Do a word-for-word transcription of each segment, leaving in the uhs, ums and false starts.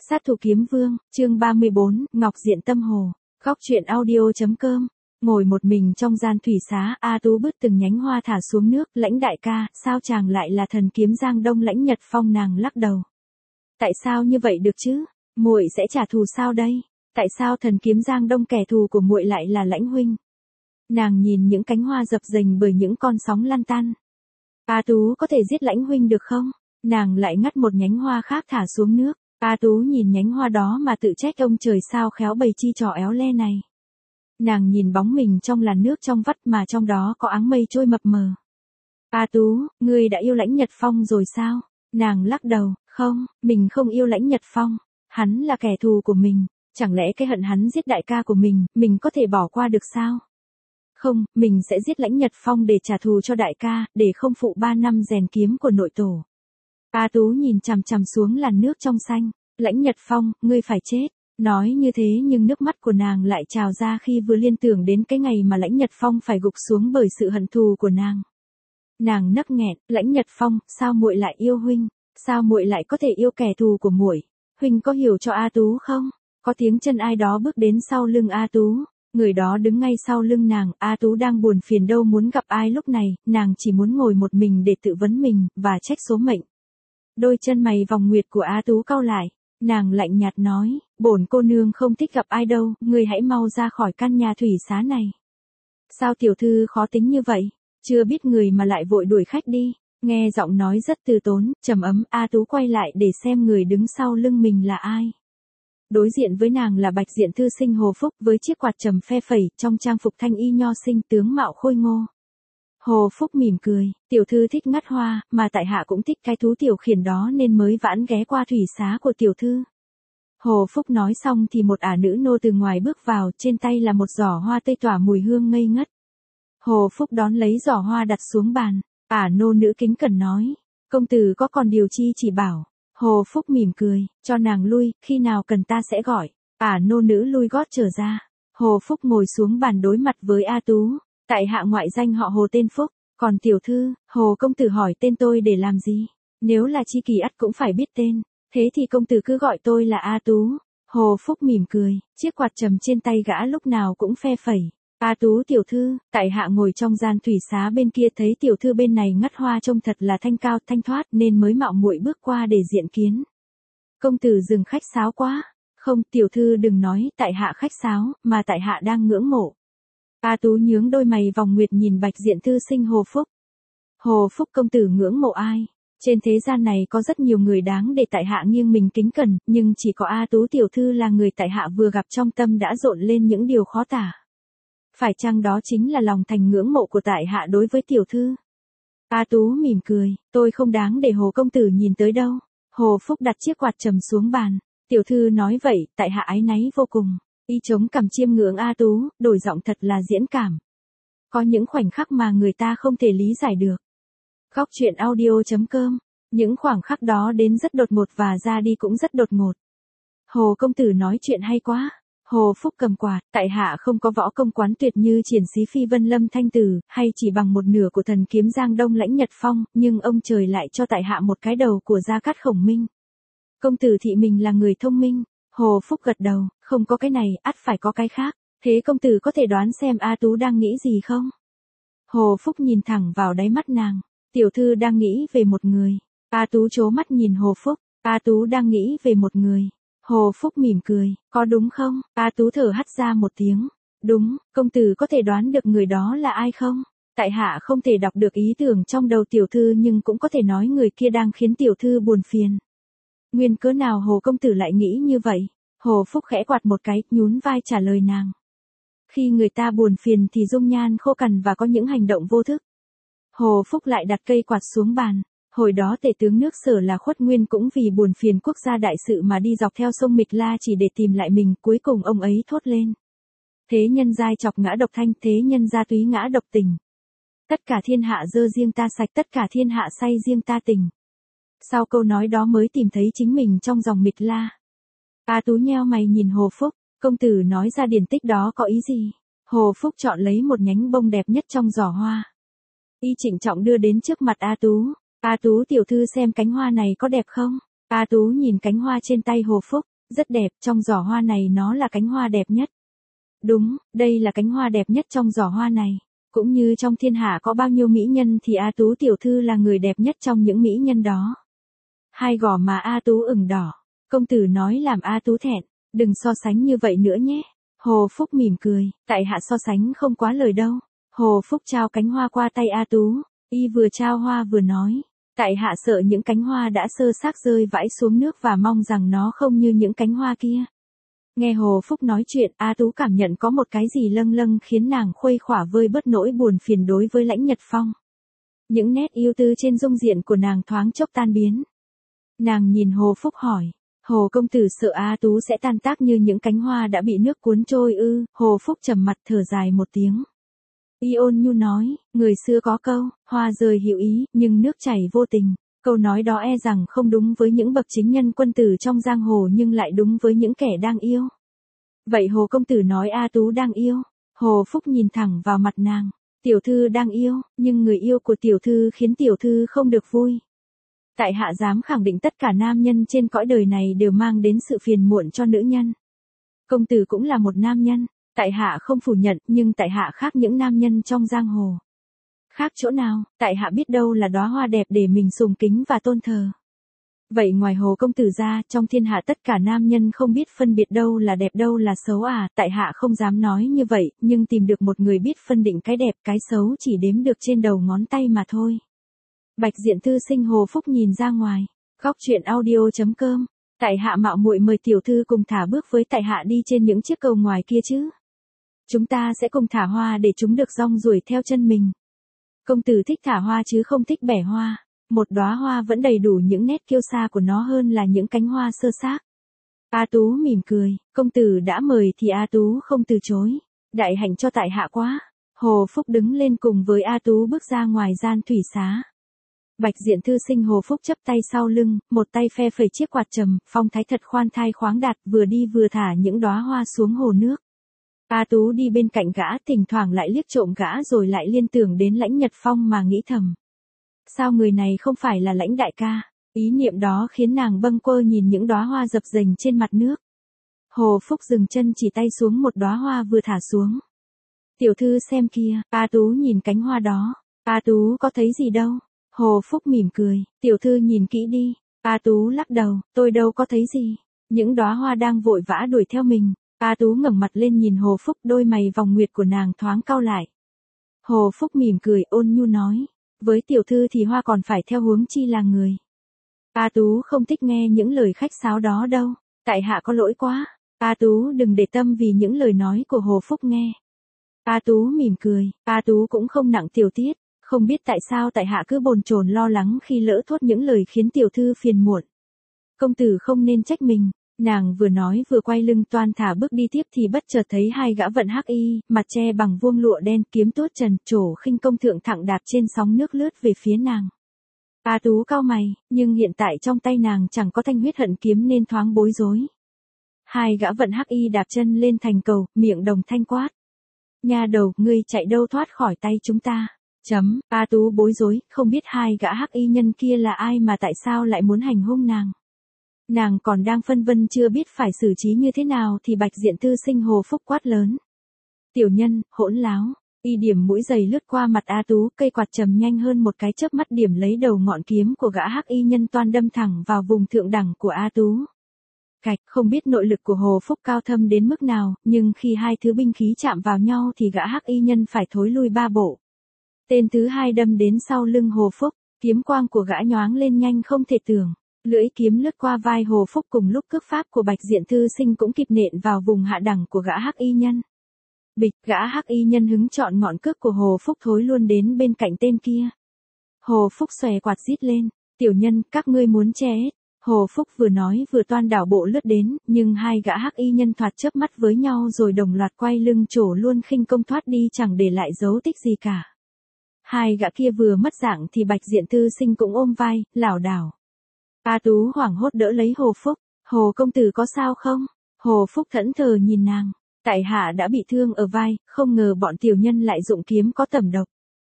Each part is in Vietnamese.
Sát thủ kiếm vương, chương ba mươi bốn, Ngọc Diện Tâm Hồ. Góc truyện audio.com. Ngồi một mình trong gian thủy xá, A Tú bứt từng nhánh hoa thả xuống nước, Lãnh đại ca, sao chàng lại là thần kiếm Giang Đông Lãnh Nhật Phong? Nàng lắc đầu. Tại sao như vậy được chứ? Muội sẽ trả thù sao đây? Tại sao thần kiếm Giang Đông kẻ thù của muội lại là Lãnh huynh? Nàng nhìn những cánh hoa dập dềnh bởi những con sóng lăn tăn. A Tú có thể giết Lãnh huynh được không? Nàng lại ngắt một nhánh hoa khác thả xuống nước. A Tú nhìn nhánh hoa đó mà tự trách ông trời sao khéo bày chi trò éo le này. Nàng nhìn bóng mình trong làn nước trong vắt mà trong đó có áng mây trôi mập mờ. A Tú, ngươi đã yêu Lãnh Nhật Phong rồi sao? Nàng lắc đầu, không, mình không yêu Lãnh Nhật Phong. Hắn là kẻ thù của mình, chẳng lẽ cái hận hắn giết đại ca của mình, mình có thể bỏ qua được sao? Không, mình sẽ giết Lãnh Nhật Phong để trả thù cho đại ca, để không phụ ba năm rèn kiếm của nội tổ. A Tú nhìn chằm chằm xuống làn nước trong xanh. Lãnh Nhật Phong, ngươi phải chết. Nói như thế nhưng nước mắt của nàng lại trào ra khi vừa liên tưởng đến cái ngày mà Lãnh Nhật Phong phải gục xuống bởi sự hận thù của nàng. Nàng nấc nghẹn, Lãnh Nhật Phong, sao muội lại yêu huynh? Sao muội lại có thể yêu kẻ thù của muội? Huynh có hiểu cho A Tú không? Có tiếng chân ai đó bước đến sau lưng A Tú. Người đó đứng ngay sau lưng nàng. A Tú đang buồn phiền đâu muốn gặp ai lúc này, nàng chỉ muốn ngồi một mình để tự vấn mình, và trách số mệnh. Đôi chân mày vòng nguyệt của A Tú cau lại, nàng lạnh nhạt nói, bổn cô nương không thích gặp ai đâu, ngươi hãy mau ra khỏi căn nhà thủy xá này. Sao tiểu thư khó tính như vậy, chưa biết người mà lại vội đuổi khách đi. Nghe giọng nói rất từ tốn, trầm ấm, A Tú quay lại để xem người đứng sau lưng mình là ai. Đối diện với nàng là Bạch Diện thư sinh Hồ Phúc với chiếc quạt trầm phe phẩy, trong trang phục thanh y nho sinh, tướng mạo khôi ngô. Hồ Phúc mỉm cười, tiểu thư thích ngắt hoa, mà tại hạ cũng thích cái thú tiểu khiển đó nên mới vãn ghé qua thủy xá của tiểu thư. Hồ Phúc nói xong thì một ả nữ nô từ ngoài bước vào, trên tay là một giỏ hoa tây tỏa mùi hương ngây ngất. Hồ Phúc đón lấy giỏ hoa đặt xuống bàn, ả nô nữ kính cẩn nói, công tử có còn điều chi chỉ bảo. Hồ Phúc mỉm cười, cho nàng lui, khi nào cần ta sẽ gọi. Ả nô nữ lui gót trở ra. Hồ Phúc ngồi xuống bàn đối mặt với A Tú. Tại hạ ngoại danh họ Hồ tên Phúc, còn tiểu thư, Hồ công tử hỏi tên tôi để làm gì? Nếu là chi kỷ ắt cũng phải biết tên, thế thì công tử cứ gọi tôi là A Tú. Hồ Phúc mỉm cười, chiếc quạt trầm trên tay gã lúc nào cũng phe phẩy. A Tú tiểu thư, tại hạ ngồi trong gian thủy xá bên kia thấy tiểu thư bên này ngắt hoa trông thật là thanh cao thanh thoát nên mới mạo muội bước qua để diện kiến. Công tử dừng khách sáo quá. Không, tiểu thư đừng nói tại hạ khách sáo, mà tại hạ đang ngưỡng mộ. A Tú nhướng đôi mày vòng nguyệt nhìn Bạch Diện thư sinh Hồ Phúc. Hồ Phúc công tử ngưỡng mộ ai? Trên thế gian này có rất nhiều người đáng để tại hạ nghiêng mình kính cẩn, nhưng chỉ có A Tú tiểu thư là người tại hạ vừa gặp trong tâm đã rộn lên những điều khó tả. Phải chăng đó chính là lòng thành ngưỡng mộ của tại hạ đối với tiểu thư? A Tú mỉm cười, tôi không đáng để Hồ công tử nhìn tới đâu. Hồ Phúc đặt chiếc quạt trầm xuống bàn. Tiểu thư nói vậy, tại hạ áy náy vô cùng. Y chống cằm chiêm ngưỡng A Tú, đổi giọng thật là diễn cảm. Có những khoảnh khắc mà người ta không thể lý giải được. Góc truyện audio.com. Những khoảng khắc đó đến rất đột ngột và ra đi cũng rất đột ngột. Hồ công tử nói chuyện hay quá. Hồ Phúc cầm quạt, tại hạ không có võ công quán tuyệt như triển sĩ phi vân lâm thanh tử, hay chỉ bằng một nửa của thần kiếm Giang Đông Lãnh Nhật Phong, nhưng ông trời lại cho tại hạ một cái đầu của Gia Cát Khổng Minh. Công tử thị mình là người thông minh. Hồ Phúc gật đầu, không có cái này, ắt phải có cái khác. Thế công tử có thể đoán xem A Tú đang nghĩ gì không? Hồ Phúc nhìn thẳng vào đáy mắt nàng. Tiểu thư đang nghĩ về một người. A Tú trố mắt nhìn Hồ Phúc. A Tú đang nghĩ về một người. Hồ Phúc mỉm cười, có đúng không? A Tú thở hắt ra một tiếng. Đúng, công tử có thể đoán được người đó là ai không? Tại hạ không thể đọc được ý tưởng trong đầu tiểu thư nhưng cũng có thể nói người kia đang khiến tiểu thư buồn phiền. Nguyên cớ nào Hồ công tử lại nghĩ như vậy? Hồ Phúc khẽ quạt một cái, nhún vai trả lời nàng. Khi người ta buồn phiền thì dung nhan khô cằn và có những hành động vô thức. Hồ Phúc lại đặt cây quạt xuống bàn. Hồi đó tể tướng nước Sở là Khuất Nguyên cũng vì buồn phiền quốc gia đại sự mà đi dọc theo sông Mịch La chỉ để tìm lại mình, cuối cùng ông ấy thốt lên. Thế nhân giai chọc ngã độc thanh, thế nhân gia túy ngã độc tình. Tất cả thiên hạ dơ riêng ta sạch, tất cả thiên hạ say riêng ta tình. Sau câu nói đó mới tìm thấy chính mình trong dòng Mịch La. A Tú nheo mày nhìn Hồ Phúc, công tử nói ra điển tích đó có ý gì? Hồ Phúc chọn lấy một nhánh bông đẹp nhất trong giỏ hoa. Y trịnh trọng đưa đến trước mặt A Tú. A Tú tiểu thư xem cánh hoa này có đẹp không? A Tú nhìn cánh hoa trên tay Hồ Phúc, Rất đẹp, trong giỏ hoa này nó là cánh hoa đẹp nhất. Đúng, đây là cánh hoa đẹp nhất trong giỏ hoa này. Cũng như trong thiên hạ có bao nhiêu mỹ nhân thì A Tú tiểu thư là người đẹp nhất trong những mỹ nhân đó. Hai gò má A Tú ửng đỏ. Công tử nói làm A Tú thẹn. Đừng so sánh như vậy nữa nhé. Hồ Phúc mỉm cười, tại hạ so sánh không quá lời đâu. Hồ Phúc trao cánh hoa qua tay A Tú. Y vừa trao hoa vừa nói. Tại hạ sợ những cánh hoa đã sơ xác rơi vãi xuống nước và mong rằng nó không như những cánh hoa kia. Nghe Hồ Phúc nói chuyện, A Tú cảm nhận có một cái gì lâng lâng khiến nàng khuây khỏa vơi bớt nỗi buồn phiền đối với Lãnh Nhật Phong. Những nét yêu tư trên dung diện của nàng thoáng chốc tan biến. Nàng nhìn Hồ Phúc hỏi, Hồ công tử sợ A Tú sẽ tan tác như những cánh hoa đã bị nước cuốn trôi ư? Hồ Phúc trầm mặt thở dài một tiếng. Y ôn nhu nói, người xưa có câu, hoa rơi hữu ý, nhưng nước chảy vô tình. Câu nói đó e rằng không đúng với những bậc chính nhân quân tử trong giang hồ nhưng lại đúng với những kẻ đang yêu. Vậy Hồ công tử nói A Tú đang yêu. Hồ Phúc nhìn thẳng vào mặt nàng. Tiểu thư đang yêu, nhưng người yêu của tiểu thư khiến tiểu thư không được vui. Tại hạ dám khẳng định tất cả nam nhân trên cõi đời này đều mang đến sự phiền muộn cho nữ nhân. Công tử cũng là một nam nhân. Tại hạ không phủ nhận, nhưng tại hạ khác những nam nhân trong giang hồ. Khác chỗ nào, tại hạ biết đâu là đóa hoa đẹp để mình sùng kính và tôn thờ. Vậy ngoài Hồ công tử ra, trong thiên hạ tất cả nam nhân không biết phân biệt đâu là đẹp đâu là xấu à? Tại hạ không dám nói như vậy, nhưng tìm được một người biết phân định cái đẹp cái xấu chỉ đếm được trên đầu ngón tay mà thôi. Bạch Diện thư sinh Hồ Phúc nhìn ra ngoài. Góc truyện audio chấm com. Tại hạ mạo muội mời tiểu thư cùng thả bước với tại hạ đi trên những chiếc cầu ngoài kia chứ. Chúng ta sẽ cùng thả hoa để chúng được rong ruổi theo chân mình. Công tử thích thả hoa chứ không thích bẻ hoa. Một đóa hoa vẫn đầy đủ những nét kiêu sa của nó hơn là những cánh hoa sơ xác. A Tú mỉm cười, công tử đã mời thì A Tú không từ chối. Đại hạnh cho tại hạ quá. Hồ Phúc đứng lên cùng với A Tú bước ra ngoài gian thủy xá. Bạch Diện thư sinh Hồ Phúc chắp tay sau lưng, một tay phe phẩy chiếc quạt trầm, phong thái thật khoan thai khoáng đạt, vừa đi vừa thả những đóa hoa xuống hồ nước. A Tú đi bên cạnh gã, thỉnh thoảng lại liếc trộm gã rồi lại liên tưởng đến Lãnh Nhật Phong mà nghĩ thầm. Sao người này không phải là Lãnh đại ca? Ý niệm đó khiến nàng bâng quơ nhìn những đóa hoa dập dềnh trên mặt nước. Hồ Phúc dừng chân chỉ tay xuống một đóa hoa vừa thả xuống. Tiểu thư xem kia, A Tú nhìn cánh hoa đó. A Tú có thấy gì đâu? Hồ Phúc mỉm cười, tiểu thư nhìn kỹ đi. A Tú lắc đầu, tôi đâu có thấy gì. Những đóa hoa đang vội vã đuổi theo mình. A Tú ngẩng mặt lên nhìn Hồ Phúc, đôi mày vòng nguyệt của nàng thoáng cau lại. Hồ Phúc mỉm cười ôn nhu nói, với tiểu thư thì hoa còn phải theo huống chi là người. A Tú không thích nghe những lời khách sáo đó đâu, tại hạ có lỗi quá. A Tú đừng để tâm vì những lời nói của Hồ Phúc nghe. A Tú mỉm cười, A Tú cũng không nặng tiểu tiết, không biết tại sao tại hạ cứ bồn chồn lo lắng khi lỡ thốt những lời khiến tiểu thư phiền muộn. Công tử không nên trách mình. Nàng vừa nói vừa quay lưng toan thả bước đi tiếp thì bất chợt thấy hai gã vận hắc y, mặt che bằng vuông lụa đen, kiếm tuốt trần, trổ khinh công thượng thẳng đạp trên sóng nước lướt về phía nàng. A Tú cau mày, nhưng hiện tại trong tay nàng chẳng có thanh huyết hận kiếm nên thoáng bối rối. Hai gã vận hắc y đạp chân lên thành cầu, miệng đồng thanh quát. Nha đầu, ngươi chạy đâu thoát khỏi tay chúng ta. Chấm, A Tú bối rối, không biết hai gã hắc y nhân kia là ai mà tại sao lại muốn hành hung nàng. Nàng còn đang phân vân chưa biết phải xử trí như thế nào thì Bạch Diện thư sinh Hồ Phúc quát lớn. Tiểu nhân, hỗn láo. Y điểm mũi giày lướt qua mặt A Tú, cây quạt trầm nhanh hơn một cái chớp mắt điểm lấy đầu ngọn kiếm của gã hắc y nhân toan đâm thẳng vào vùng thượng đẳng của A Tú. Cạch, không biết nội lực của Hồ Phúc cao thâm đến mức nào, nhưng khi hai thứ binh khí chạm vào nhau thì gã hắc y nhân phải thối lui ba bộ. Tên thứ hai đâm đến sau lưng Hồ Phúc, kiếm quang của gã nhoáng lên nhanh không thể tưởng. Lưỡi kiếm lướt qua vai Hồ Phúc cùng lúc cước pháp của Bạch Diện thư sinh cũng kịp nện vào vùng hạ đẳng của gã hắc y nhân. Bịch, gã hắc y nhân hứng chọn ngọn cước của Hồ Phúc thối luôn đến bên cạnh tên kia. Hồ Phúc xòe quạt rít lên, tiểu nhân, các ngươi muốn che hết. Hồ Phúc vừa nói vừa toan đảo bộ lướt đến, nhưng hai gã hắc y nhân thoạt chớp mắt với nhau rồi đồng loạt quay lưng trổ luôn khinh công thoát đi chẳng để lại dấu tích gì cả. Hai gã kia vừa mất dạng thì Bạch Diện thư sinh cũng ôm vai, lảo đảo. A Tú hoảng hốt đỡ lấy Hồ Phúc. Hồ công tử có sao không? Hồ Phúc thẫn thờ nhìn nàng. Tại hạ đã bị thương ở vai, không ngờ bọn tiểu nhân lại dụng kiếm có tẩm độc.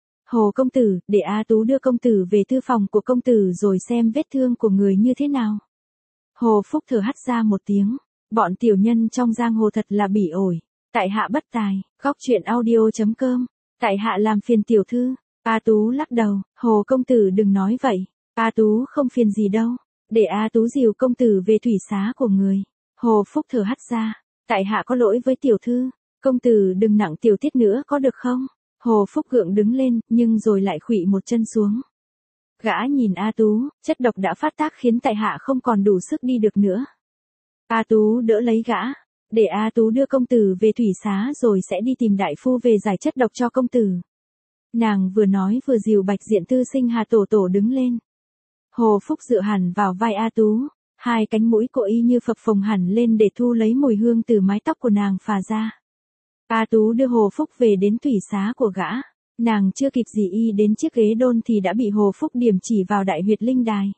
Hồ công tử, để A Tú đưa công tử về thư phòng của công tử rồi xem vết thương của người như thế nào. Hồ Phúc thở hắt ra một tiếng. Bọn tiểu nhân trong giang hồ thật là bỉ ổi. Tại hạ bất tài, góc truyện audio.com. Tại hạ làm phiền tiểu thư. A Tú lắc đầu, Hồ công tử đừng nói vậy. A Tú không phiền gì đâu. Để A Tú dìu công tử về thủy xá của người. Hồ Phúc thở hắt ra. Tại hạ có lỗi với tiểu thư. Công tử đừng nặng tiểu tiết nữa có được không? Hồ Phúc gượng đứng lên, nhưng rồi lại khuỵu một chân xuống. Gã nhìn A Tú, chất độc đã phát tác khiến tại hạ không còn đủ sức đi được nữa. A Tú đỡ lấy gã. Để A Tú đưa công tử về thủy xá rồi sẽ đi tìm đại phu về giải chất độc cho công tử. Nàng vừa nói vừa dìu Bạch Diện Tư Sinh Hà Tổ Tổ đứng lên. Hồ Phúc dựa hẳn vào vai A Tú. Hai cánh mũi cô y như phập phồng hẳn lên để thu lấy mùi hương từ mái tóc của nàng phả ra. A Tú đưa Hồ Phúc về đến thủy xá của gã. Nàng chưa kịp gì y đến chiếc ghế đôn thì đã bị Hồ Phúc điểm chỉ vào đại huyệt linh đài.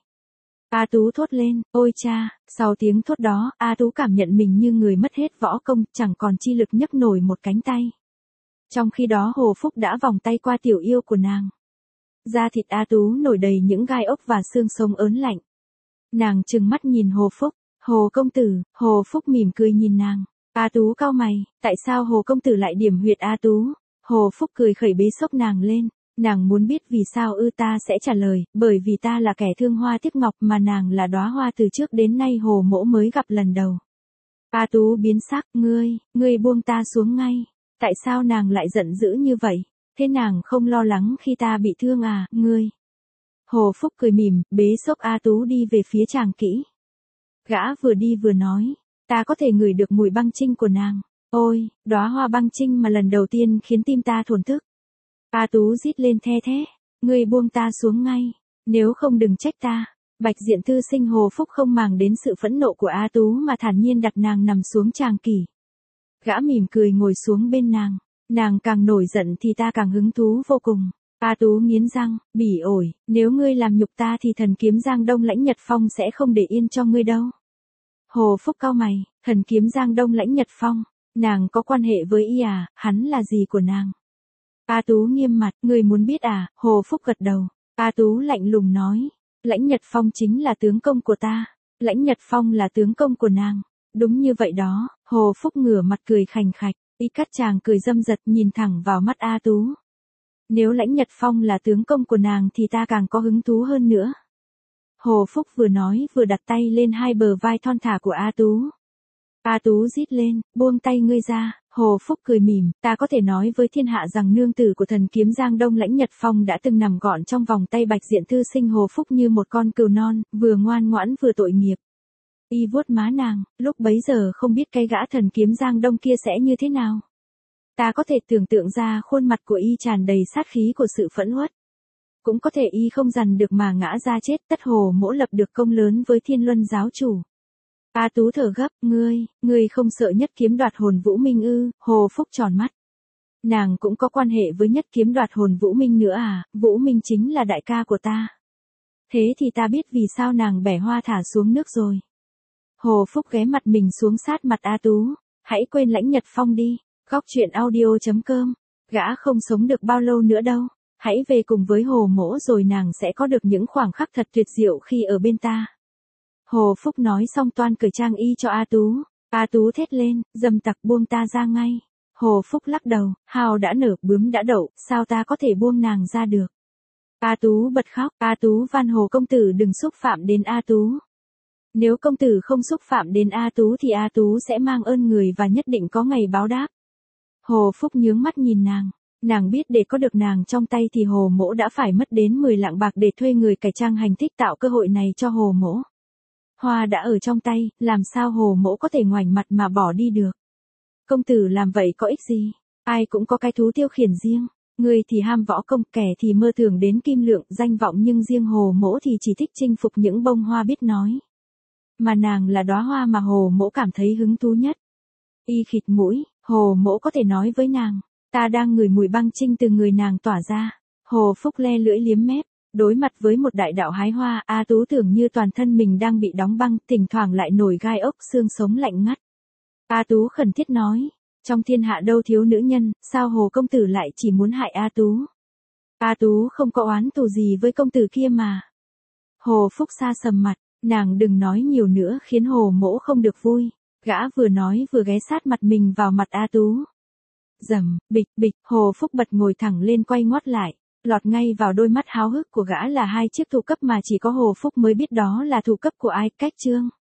A Tú thốt lên, ôi cha, sau tiếng thốt đó, A Tú cảm nhận mình như người mất hết võ công, chẳng còn chi lực nhấc nổi một cánh tay. Trong khi đó Hồ Phúc đã vòng tay qua tiểu yêu của nàng. Da thịt A Tú nổi đầy những gai ốc và xương sống ớn lạnh. Nàng trừng mắt nhìn Hồ Phúc, Hồ công tử, Hồ Phúc mỉm cười nhìn nàng. A Tú cau mày, tại sao Hồ công tử lại điểm huyệt A Tú? Hồ Phúc cười khẩy bế xốc nàng lên. Nàng muốn biết vì sao ư? Ta sẽ trả lời, bởi vì ta là kẻ thương hoa tiếc ngọc mà nàng là đóa hoa từ trước đến nay Hồ mỗ mới gặp lần đầu. A Tú biến sắc, ngươi, ngươi buông ta xuống ngay. Tại sao nàng lại giận dữ như vậy? Thế nàng không lo lắng khi ta bị thương à, ngươi? Hồ Phúc cười mỉm, bế xốc A Tú đi về phía chàng kỹ. Gã vừa đi vừa nói, ta có thể ngửi được mùi băng trinh của nàng. Ôi, đóa hoa băng trinh mà lần đầu tiên khiến tim ta thổn thức. A Tú rít lên the thé, ngươi buông ta xuống ngay, nếu không đừng trách ta. Bạch Diện Tư Sinh Hồ Phúc không màng đến sự phẫn nộ của A Tú mà thản nhiên đặt nàng nằm xuống tràng kỷ. Gã mỉm cười ngồi xuống bên nàng, nàng càng nổi giận thì ta càng hứng thú vô cùng. A Tú nghiến răng, bỉ ổi, nếu ngươi làm nhục ta thì thần kiếm Giang Đông Lãnh Nhật Phong sẽ không để yên cho ngươi đâu. Hồ Phúc cau mày, thần kiếm Giang Đông Lãnh Nhật Phong, nàng có quan hệ với y à, hắn là gì của nàng? A Tú nghiêm mặt, ngươi muốn biết à? Hồ Phúc gật đầu. A Tú lạnh lùng nói, Lãnh Nhật Phong chính là tướng công của ta. Lãnh Nhật Phong là tướng công của nàng. Đúng như vậy đó. Hồ Phúc ngửa mặt cười khành khạch, y cắt chàng cười dâm dật nhìn thẳng vào mắt A Tú. Nếu Lãnh Nhật Phong là tướng công của nàng thì ta càng có hứng thú hơn nữa. Hồ Phúc vừa nói vừa đặt tay lên hai bờ vai thon thả của A Tú. A Tú rít lên, buông tay ngươi ra. Hồ Phúc cười mỉm, ta có thể nói với thiên hạ rằng nương tử của thần kiếm Giang Đông Lãnh Nhật Phong đã từng nằm gọn trong vòng tay Bạch Diện Tư Sinh Hồ Phúc như một con cừu non, vừa ngoan ngoãn vừa tội nghiệp. Y vuốt má nàng, lúc bấy giờ không biết cái gã thần kiếm Giang Đông kia sẽ như thế nào. Ta có thể tưởng tượng ra khuôn mặt của y tràn đầy sát khí của sự phẫn uất. Cũng có thể y không dằn được mà ngã ra chết, tất Hồ mỗ lập được công lớn với Thiên Luân giáo chủ. A Tú thở gấp, ngươi, ngươi không sợ Nhất Kiếm đoạt hồn Vũ Minh ư? Hồ Phúc tròn mắt. Nàng cũng có quan hệ với Nhất Kiếm đoạt hồn Vũ Minh nữa à? Vũ Minh chính là đại ca của ta. Thế thì ta biết vì sao nàng bẻ hoa thả xuống nước rồi. Hồ Phúc ghé mặt mình xuống sát mặt A Tú. Hãy quên Lãnh Nhật Phong đi. Góc truyện audio.com. Gã không sống được bao lâu nữa đâu. Hãy về cùng với Hồ mỗ rồi nàng sẽ có được những khoảnh khắc thật tuyệt diệu khi ở bên ta. Hồ Phúc nói xong toan cởi trang y cho A Tú. A Tú thét lên, dâm tặc buông ta ra ngay. Hồ Phúc lắc đầu, hào đã nở, bướm đã đậu, sao ta có thể buông nàng ra được. A Tú bật khóc, A Tú van Hồ công tử đừng xúc phạm đến A Tú. Nếu công tử không xúc phạm đến A Tú thì A Tú sẽ mang ơn người và nhất định có ngày báo đáp. Hồ Phúc nhướng mắt nhìn nàng. Nàng biết để có được nàng trong tay thì Hồ mỗ đã phải mất đến mười lạng bạc để thuê người cải trang hành thích tạo cơ hội này cho Hồ mỗ. Hoa đã ở trong tay, làm sao Hồ mỗ có thể ngoảnh mặt mà bỏ đi được. Công tử làm vậy có ích gì? Ai cũng có cái thú tiêu khiển riêng. Người thì ham võ công, kẻ thì mơ tưởng đến kim lượng, danh vọng, nhưng riêng Hồ mỗ thì chỉ thích chinh phục những bông hoa biết nói. Mà nàng là đóa hoa mà Hồ mỗ cảm thấy hứng thú nhất. Y khịt mũi, Hồ mỗ có thể nói với nàng, ta đang ngửi mùi băng trinh từ người nàng tỏa ra. Hồ Phúc le lưỡi liếm mép. Đối mặt với một đại đạo hái hoa, A Tú tưởng như toàn thân mình đang bị đóng băng, thỉnh thoảng lại nổi gai ốc, xương sống lạnh ngắt. A Tú khẩn thiết nói, trong thiên hạ đâu thiếu nữ nhân, sao Hồ công tử lại chỉ muốn hại A Tú? A Tú không có oán thù gì với công tử kia mà. Hồ Phúc xa sầm mặt, nàng đừng nói nhiều nữa khiến Hồ mỗ không được vui. Gã vừa nói vừa ghé sát mặt mình vào mặt A Tú. Rầm, bịch, bịch, Hồ Phúc bật ngồi thẳng lên quay ngoắt lại. Lọt ngay vào đôi mắt háo hức của gã là hai chiếc thủ cấp mà chỉ có Hồ Phúc mới biết đó là thủ cấp của ai, cách chương.